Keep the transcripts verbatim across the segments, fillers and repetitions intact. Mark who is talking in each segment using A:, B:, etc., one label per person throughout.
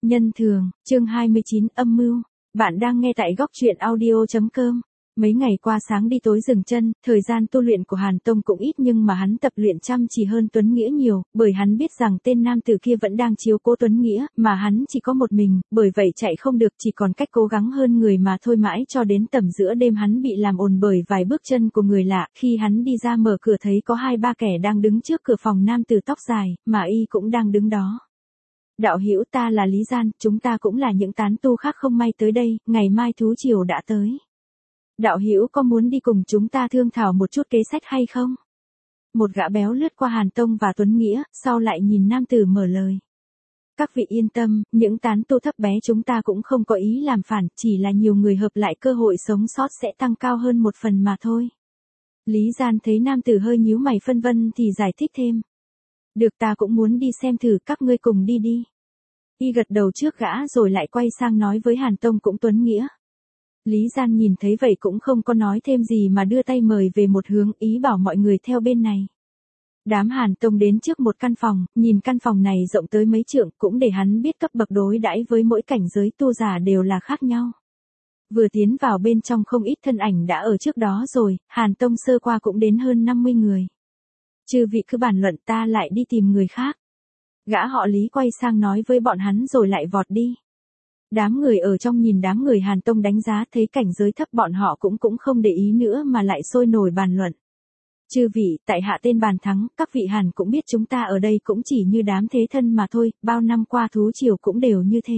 A: Nhân thường, chương hai mươi chín, âm mưu. Bạn đang nghe tại góc truyện audio chấm com. Mấy ngày qua sáng đi tối dừng chân, thời gian tu luyện của Hàn Tông cũng ít nhưng mà hắn tập luyện chăm chỉ hơn Tuấn Nghĩa nhiều, bởi hắn biết rằng tên nam tử kia vẫn đang chiếu cố Tuấn Nghĩa, mà hắn chỉ có một mình, bởi vậy chạy không được, chỉ còn cách cố gắng hơn người mà thôi. Mãi cho đến tầm giữa đêm hắn bị làm ồn bởi vài bước chân của người lạ, khi hắn đi ra mở cửa thấy có hai ba kẻ đang đứng trước cửa phòng nam tử tóc dài, mà y cũng đang đứng đó. Đạo hữu, ta là Lý Gian, chúng ta cũng là những tán tu khác không may tới đây, ngày mai thú triều đã tới. Đạo hữu có muốn đi cùng chúng ta thương thảo một chút kế sách hay không? Một gã béo lướt qua Hàn Tông và Tuấn Nghĩa, sau lại nhìn nam tử mở lời. Các vị yên tâm, những tán tu thấp bé chúng ta cũng không có ý làm phản, chỉ là nhiều người hợp lại cơ hội sống sót sẽ tăng cao hơn một phần mà thôi. Lý Gian thấy nam tử hơi nhíu mày phân vân thì giải thích thêm. Được, ta cũng muốn đi xem thử, các ngươi cùng đi đi. Y gật đầu trước gã rồi lại quay sang nói với Hàn Tông cũng Tuấn Nghĩa. Lý Gian nhìn thấy vậy cũng không có nói thêm gì mà đưa tay mời về một hướng, ý bảo mọi người theo bên này. Đám Hàn Tông đến trước một căn phòng, nhìn căn phòng này rộng tới mấy trượng, cũng để hắn biết cấp bậc đối đãi với mỗi cảnh giới tu giả đều là khác nhau. Vừa tiến vào bên trong không ít thân ảnh đã ở trước đó rồi, Hàn Tông sơ qua cũng đến hơn năm mươi người. Chư vị cứ bàn luận, ta lại đi tìm người khác. Gã họ Lý quay sang nói với bọn hắn rồi lại vọt đi. Đám người ở trong nhìn đám người Hàn Tông đánh giá thấy cảnh giới thấp bọn họ cũng cũng không để ý nữa mà lại sôi nổi bàn luận. Chư vị, tại hạ tên Bàn Thắng, các vị hẳn cũng biết chúng ta ở đây cũng chỉ như đám thế thân mà thôi, bao năm qua thú triều cũng đều như thế.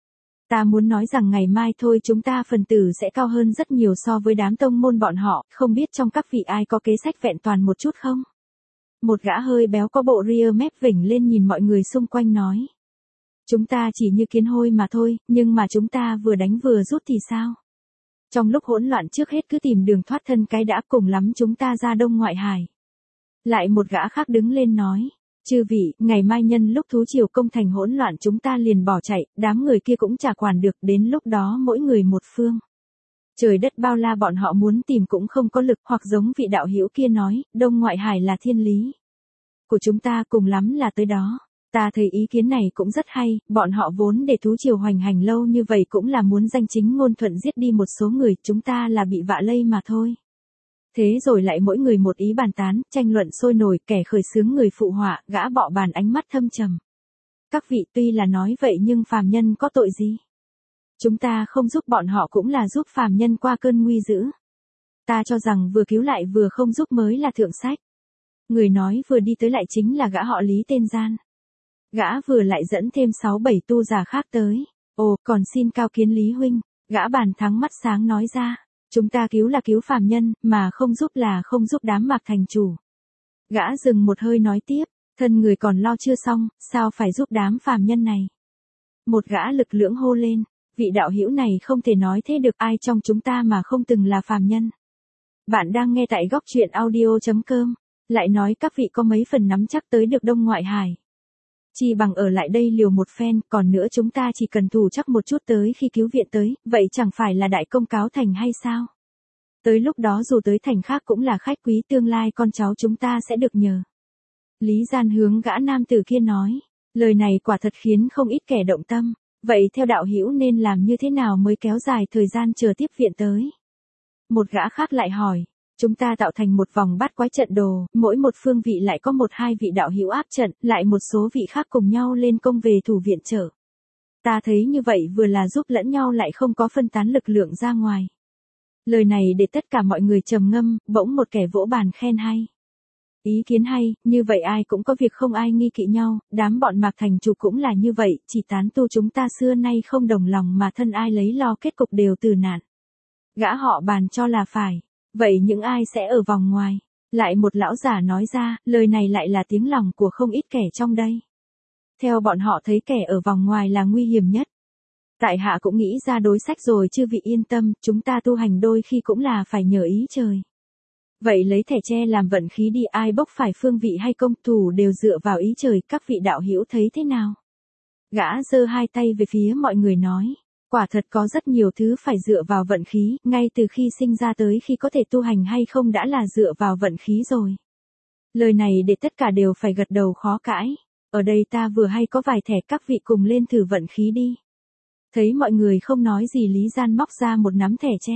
A: Ta muốn nói rằng ngày mai thôi chúng ta phần tử sẽ cao hơn rất nhiều so với đám tông môn bọn họ, không biết trong các vị ai có kế sách vẹn toàn một chút không? Một gã hơi béo có bộ ria mép vểnh lên nhìn mọi người xung quanh nói. Chúng ta chỉ như kiến hôi mà thôi, nhưng mà chúng ta vừa đánh vừa rút thì sao? Trong lúc hỗn loạn trước hết cứ tìm đường thoát thân cái đã, cùng lắm chúng ta ra Đông Ngoại Hải. Lại một gã khác đứng lên nói. Chư vị, ngày mai nhân lúc thú triều công thành hỗn loạn chúng ta liền bỏ chạy, đám người kia cũng chả quản được, đến lúc đó mỗi người một phương. Trời đất bao la bọn họ muốn tìm cũng không có lực, hoặc giống vị đạo hữu kia nói, Đông Ngoại Hải là thiên lý của chúng ta, cùng lắm là tới đó. Ta thấy ý kiến này cũng rất hay, bọn họ vốn để thú triều hoành hành lâu như vậy cũng là muốn danh chính ngôn thuận giết đi một số người, chúng ta là bị vạ lây mà thôi. Thế rồi lại mỗi người một ý bàn tán, tranh luận sôi nổi, kẻ khởi xướng người phụ họa, gã bọ bàn ánh mắt thâm trầm. Các vị tuy là nói vậy nhưng phàm nhân có tội gì? Chúng ta không giúp bọn họ cũng là giúp phàm nhân qua cơn nguy dữ. Ta cho rằng vừa cứu lại vừa không giúp mới là thượng sách. Người nói vừa đi tới lại chính là gã họ Lý tên Gian. Gã vừa lại dẫn thêm sáu bảy tu giả khác tới. Ồ, còn xin cao kiến Lý huynh. Gã Bàn Thắng mắt sáng nói ra. Chúng ta cứu là cứu phàm nhân, mà không giúp là không giúp đám Mạc thành chủ. Gã dừng một hơi nói tiếp. Thân người còn lo chưa xong, sao phải giúp đám phàm nhân này? Một gã lực lưỡng hô lên. Vị đạo hữu này không thể nói thế được, ai trong chúng ta mà không từng là phàm nhân. Bạn đang nghe tại góc truyện audio chấm com. Lại nói các vị có mấy phần nắm chắc tới được Đông Ngoại Hải. Chỉ bằng ở lại đây liều một phen, còn nữa chúng ta chỉ cần thủ chắc một chút tới khi cứu viện tới, vậy chẳng phải là đại công cáo thành hay sao? Tới lúc đó dù tới thành khác cũng là khách quý, tương lai con cháu chúng ta sẽ được nhờ. Lý Gian hướng gã nam tử kia nói, lời này quả thật khiến không ít kẻ động tâm, vậy theo đạo hữu nên làm như thế nào mới kéo dài thời gian chờ tiếp viện tới? Một gã khác lại hỏi. Chúng ta tạo thành một vòng bát quái trận đồ, mỗi một phương vị lại có một hai vị đạo hữu áp trận, lại một số vị khác cùng nhau lên công về thủ viện trợ. Ta thấy như vậy vừa là giúp lẫn nhau lại không có phân tán lực lượng ra ngoài. Lời này để tất cả mọi người trầm ngâm, bỗng một kẻ vỗ bàn khen hay. Ý kiến hay, như vậy ai cũng có việc không ai nghi kỵ nhau, đám bọn Mạc thành chủ cũng là như vậy, chỉ tán tu chúng ta xưa nay không đồng lòng mà thân ai lấy lo kết cục đều từ nạn. Gã họ Bàn cho là phải. Vậy những ai sẽ ở vòng ngoài? Lại một lão giả nói ra, lời này lại là tiếng lòng của không ít kẻ trong đây. Theo bọn họ thấy kẻ ở vòng ngoài là nguy hiểm nhất. Tại hạ cũng nghĩ ra đối sách rồi, chư vị yên tâm, chúng ta tu hành đôi khi cũng là phải nhờ ý trời. Vậy lấy thẻ tre làm vận khí đi, ai bốc phải phương vị hay công thủ đều dựa vào ý trời, các vị đạo hữu thấy thế nào? Gã giơ hai tay về phía mọi người nói. Quả thật có rất nhiều thứ phải dựa vào vận khí, ngay từ khi sinh ra tới khi có thể tu hành hay không đã là dựa vào vận khí rồi. Lời này để tất cả đều phải gật đầu khó cãi. Ở đây ta vừa hay có vài thẻ, các vị cùng lên thử vận khí đi. Thấy mọi người không nói gì, Lý Gian móc ra một nắm thẻ tre.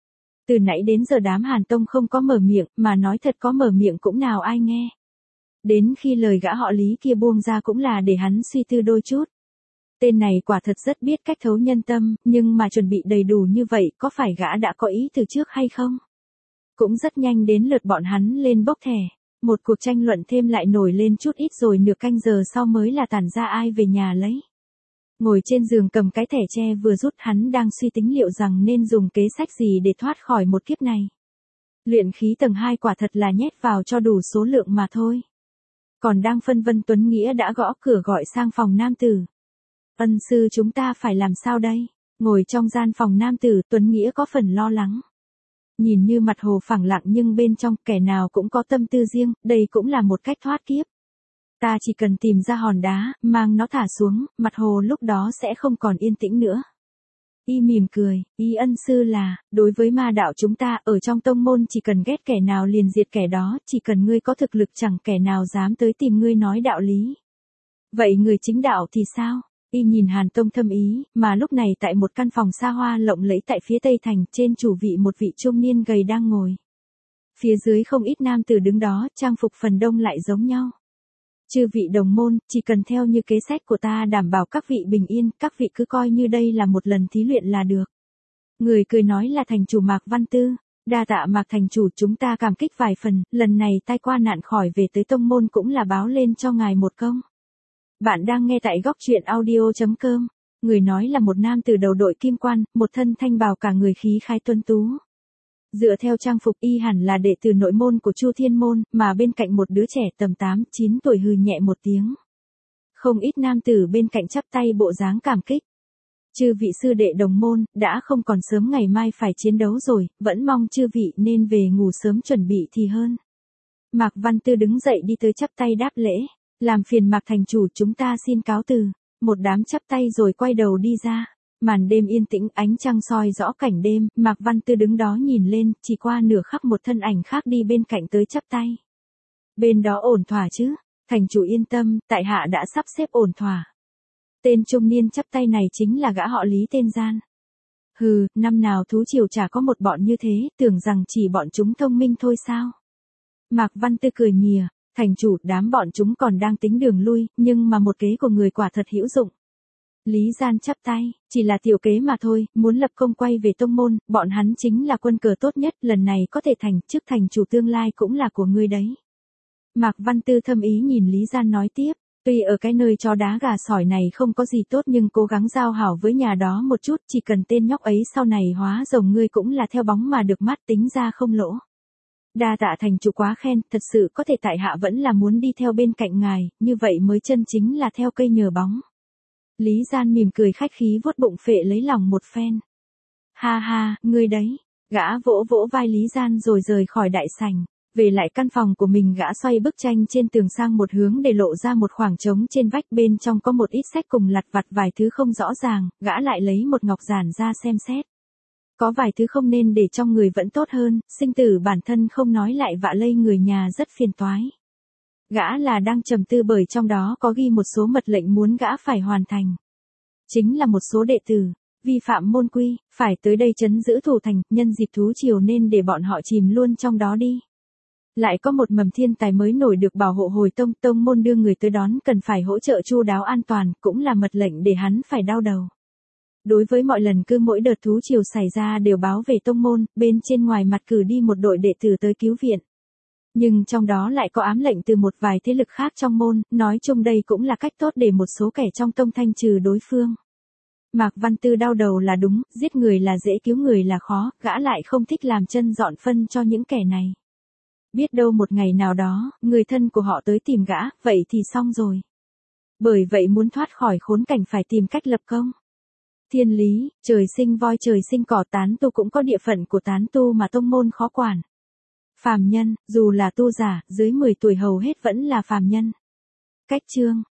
A: Từ nãy đến giờ đám Hàn Tông không có mở miệng, mà nói thật có mở miệng cũng nào ai nghe. Đến khi lời gã họ Lý kia buông ra cũng là để hắn suy tư đôi chút. Tên này quả thật rất biết cách thấu nhân tâm, nhưng mà chuẩn bị đầy đủ như vậy có phải gã đã có ý từ trước hay không? Cũng rất nhanh đến lượt bọn hắn lên bốc thẻ. Một cuộc tranh luận thêm lại nổi lên chút ít rồi nửa canh giờ sau mới là tản ra ai về nhà lấy. Ngồi trên giường cầm cái thẻ tre vừa rút, hắn đang suy tính liệu rằng nên dùng kế sách gì để thoát khỏi một kiếp này. Luyện khí tầng hai quả thật là nhét vào cho đủ số lượng mà thôi. Còn đang phân vân, Tuấn Nghĩa đã gõ cửa gọi sang phòng nam tử. Ân sư, chúng ta phải làm sao đây? Ngồi trong gian phòng nam tử, Tuấn Nghĩa có phần lo lắng. Nhìn như mặt hồ phẳng lặng nhưng bên trong kẻ nào cũng có tâm tư riêng, đây cũng là một cách thoát kiếp. Ta chỉ cần tìm ra hòn đá, mang nó thả xuống, mặt hồ lúc đó sẽ không còn yên tĩnh nữa. Y mỉm cười, ý ân sư là, đối với ma đạo chúng ta, ở trong tông môn chỉ cần ghét kẻ nào liền diệt kẻ đó, chỉ cần ngươi có thực lực chẳng kẻ nào dám tới tìm ngươi nói đạo lý. Vậy người chính đạo thì sao? Y nhìn Hàn Tông thâm ý, mà lúc này tại một căn phòng xa hoa lộng lẫy tại phía tây thành, trên chủ vị một vị trung niên gầy đang ngồi. Phía dưới không ít nam tử đứng đó, trang phục phần đông lại giống nhau. Chư vị đồng môn, chỉ cần theo như kế sách của ta đảm bảo các vị bình yên, các vị cứ coi như đây là một lần thí luyện là được. Người cười nói là thành chủ Mạc Văn Tư. Đa tạ Mạc thành chủ, chúng ta cảm kích vài phần, lần này tai qua nạn khỏi về tới tông môn cũng là báo lên cho ngài một công. Bạn đang nghe tại góc truyện audio chấm com. Người nói là một nam từ đầu đội kim quan, một thân thanh bào cả người khí khái tuấn tú. Dựa theo trang phục y hẳn là đệ tử nội môn của Chu Thiên Môn, mà bên cạnh một đứa trẻ tầm tám chín tuổi hừ nhẹ một tiếng. Không ít nam tử bên cạnh chắp tay bộ dáng cảm kích. Chư vị sư đệ đồng môn, đã không còn sớm, ngày mai phải chiến đấu rồi, vẫn mong chư vị nên về ngủ sớm chuẩn bị thì hơn. Mạc Văn Tư đứng dậy đi tới chắp tay đáp lễ. Làm phiền Mạc thành chủ, chúng ta xin cáo từ. Một đám chắp tay rồi quay đầu đi ra. Màn đêm yên tĩnh, ánh trăng soi rõ cảnh đêm, Mạc Văn Tư đứng đó nhìn lên, chỉ qua nửa khắc một thân ảnh khác đi bên cạnh tới chắp tay. Bên đó ổn thỏa chứ? Thành chủ yên tâm, tại hạ đã sắp xếp ổn thỏa. Tên trung niên chắp tay này chính là gã họ Lý tên Gian. Hừ, năm nào thú triều chả có một bọn như thế, tưởng rằng chỉ bọn chúng thông minh thôi sao? Mạc Văn Tư cười mỉa. Thành chủ, đám bọn chúng còn đang tính đường lui, nhưng mà một kế của người quả thật hữu dụng. Lý Gian chắp tay, chỉ là tiểu kế mà thôi, muốn lập công quay về tông môn, bọn hắn chính là quân cờ tốt nhất, lần này có thể thành, chức thành chủ tương lai cũng là của ngươi đấy. Mạc Văn Tư thâm ý nhìn Lý Gian nói tiếp, tuy ở cái nơi chó đá gà sỏi này không có gì tốt nhưng cố gắng giao hảo với nhà đó một chút, chỉ cần tên nhóc ấy sau này hóa rồng ngươi cũng là theo bóng mà được mắt, tính ra không lỗ. Đa tạ thành chủ quá khen, thật sự có thể tại hạ vẫn là muốn đi theo bên cạnh ngài, như vậy mới chân chính là theo cây nhờ bóng. Lý Gian mỉm cười khách khí vuốt bụng phệ lấy lòng một phen. Ha ha, ngươi đấy. Gã vỗ vỗ vai Lý Gian rồi rời khỏi đại sảnh. Về lại căn phòng của mình, gã xoay bức tranh trên tường sang một hướng để lộ ra một khoảng trống trên vách, bên trong có một ít sách cùng lặt vặt vài thứ không rõ ràng, gã lại lấy một ngọc giản ra xem xét. Có vài thứ không nên để trong người vẫn tốt hơn, sinh tử bản thân không nói lại vạ lây người nhà rất phiền toái. Gã là đang trầm tư bởi trong đó có ghi một số mật lệnh muốn gã phải hoàn thành. Chính là một số đệ tử, vi phạm môn quy, phải tới đây trấn giữ thủ thành, nhân dịp thú triều nên để bọn họ chìm luôn trong đó đi. Lại có một mầm thiên tài mới nổi được bảo hộ hồi tông, tông môn đưa người tới đón cần phải hỗ trợ chu đáo an toàn, cũng là mật lệnh để hắn phải đau đầu. Đối với mọi lần cứ mỗi đợt thú triều xảy ra đều báo về tông môn, bên trên ngoài mặt cử đi một đội đệ tử tới cứu viện. Nhưng trong đó lại có ám lệnh từ một vài thế lực khác trong môn, nói chung đây cũng là cách tốt để một số kẻ trong tông thanh trừ đối phương. Mạc Văn Tư đau đầu là đúng, giết người là dễ, cứu người là khó, gã lại không thích làm chân dọn phân cho những kẻ này. Biết đâu một ngày nào đó, người thân của họ tới tìm gã, vậy thì xong rồi. Bởi vậy muốn thoát khỏi khốn cảnh phải tìm cách lập công. Thiên lý, trời sinh voi trời sinh cỏ, tán tu cũng có địa phận của tán tu mà tông môn khó quản. Phàm nhân, dù là tu giả, dưới mười tuổi hầu hết vẫn là phàm nhân. Cách chương